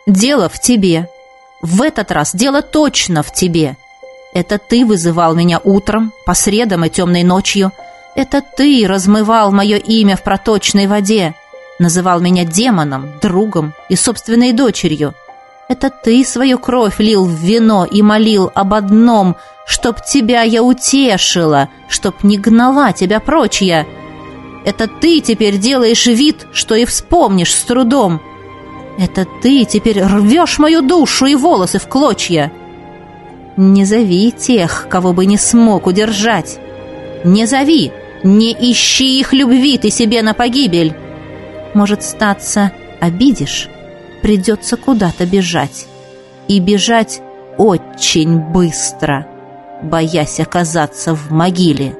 Дело в тебе. В этот раз дело точно в тебе. Это ты вызывал меня утром, по средам и темной ночью. Это ты размывал мое имя в проточной воде, называл меня демоном, другом и собственной дочерью. Это ты свою кровь лил в вино и молил об одном, чтоб тебя я утешила, чтоб не гнала тебя прочь я. Это ты теперь делаешь вид, что и вспомнишь с трудом. Это ты теперь рвешь мою душу и волосы в клочья. Не зови тех, кого бы не смог удержать. Не зови, не ищи их любви ты себе на погибель. Может, статься, обидишь, придется куда-то бежать. И бежать очень быстро, боясь оказаться в могиле.